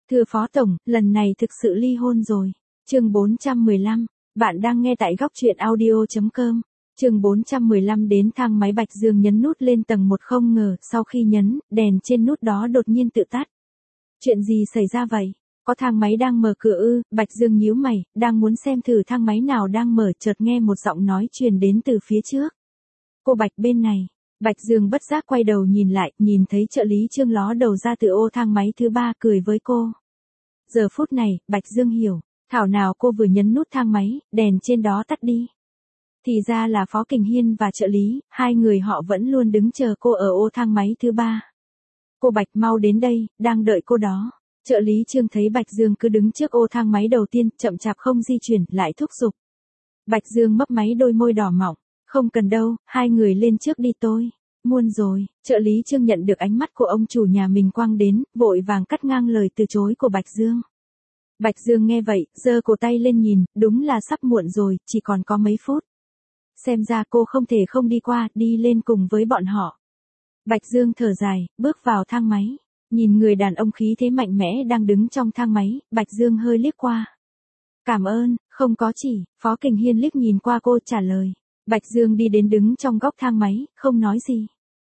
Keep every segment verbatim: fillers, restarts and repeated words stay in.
Thưa Phó Tổng, lần này thực sự ly hôn rồi. Chương bốn trăm mười lăm, bạn đang nghe tại góc truyện audio chấm com. Chương bốn trăm mười lăm đến thang máy Bạch Dương nhấn nút lên tầng một không ngờ, sau khi nhấn, đèn trên nút đó đột nhiên tự tắt. Chuyện gì xảy ra vậy? Có thang máy đang mở cửa ư? Bạch Dương nhíu mày, đang muốn xem thử thang máy nào đang mở, chợt nghe một giọng nói truyền đến từ phía trước. Cô Bạch bên này. Bạch Dương bất giác quay đầu nhìn lại, nhìn thấy trợ lý Trương ló đầu ra từ ô thang máy thứ ba, cười với cô. Giờ phút này, Bạch Dương hiểu, thảo nào cô vừa nhấn nút thang máy, đèn trên đó tắt đi. Thì ra là Phó Kình Hiên và trợ lý, hai người họ vẫn luôn đứng chờ cô ở ô thang máy thứ ba. Cô Bạch mau đến đây, đang đợi cô đó. Trợ lý Trương thấy Bạch Dương cứ đứng trước ô thang máy đầu tiên, chậm chạp không di chuyển, lại thúc giục. Bạch Dương mấp máy đôi môi đỏ mọng, không cần đâu, hai người lên trước đi tôi. Muôn rồi, trợ lý Trương nhận được ánh mắt của ông chủ nhà mình quang đến, vội vàng cắt ngang lời từ chối của Bạch Dương. Bạch Dương nghe vậy, giơ cổ tay lên nhìn, đúng là sắp muộn rồi, chỉ còn có mấy phút. Xem ra cô không thể không đi qua, đi lên cùng với bọn họ. Bạch Dương thở dài, bước vào thang máy. Nhìn người đàn ông khí thế mạnh mẽ đang đứng trong thang máy, Bạch Dương hơi liếc qua. Cảm ơn, không có chỉ, Phó Kình Hiên liếc nhìn qua cô trả lời. Bạch Dương đi đến đứng trong góc thang máy, không nói gì.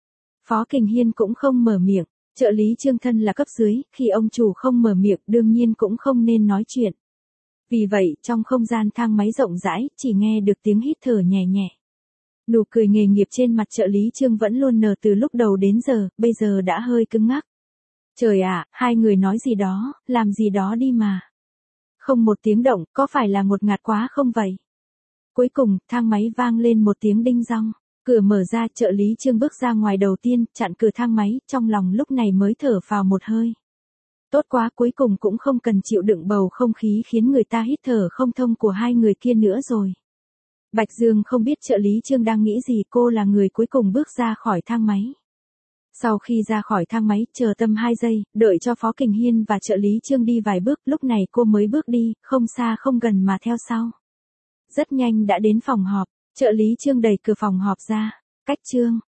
Phó Kình Hiên cũng không mở miệng, trợ lý Trương thân là cấp dưới, khi ông chủ không mở miệng đương nhiên cũng không nên nói chuyện. Vì vậy, trong không gian thang máy rộng rãi, chỉ nghe được tiếng hít thở nhẹ nhẹ. Nụ cười nghề nghiệp trên mặt trợ lý Trương vẫn luôn nở từ lúc đầu đến giờ, bây giờ đã hơi cứng ngắc. Trời ạ, hai người nói gì đó, làm gì đó đi mà. Không một tiếng động, có phải là ngột ngạt quá không vậy? Cuối cùng, thang máy vang lên một tiếng đinh dong. Cửa mở ra, trợ lý Trương bước ra ngoài đầu tiên, chặn cửa thang máy, trong lòng lúc này mới thở phào một hơi. Tốt quá, cuối cùng cũng không cần chịu đựng bầu không khí khiến người ta hít thở không thông của hai người kia nữa rồi. Bạch Dương không biết trợ lý Trương đang nghĩ gì, cô là người cuối cùng bước ra khỏi thang máy. Sau khi ra khỏi thang máy, chờ tâm hai giây, đợi cho Phó Kình Hiên và trợ lý Trương đi vài bước, lúc này cô mới bước đi, không xa không gần mà theo sau. Rất nhanh đã đến phòng họp, trợ lý Trương đẩy cửa phòng họp ra. Cách Trương,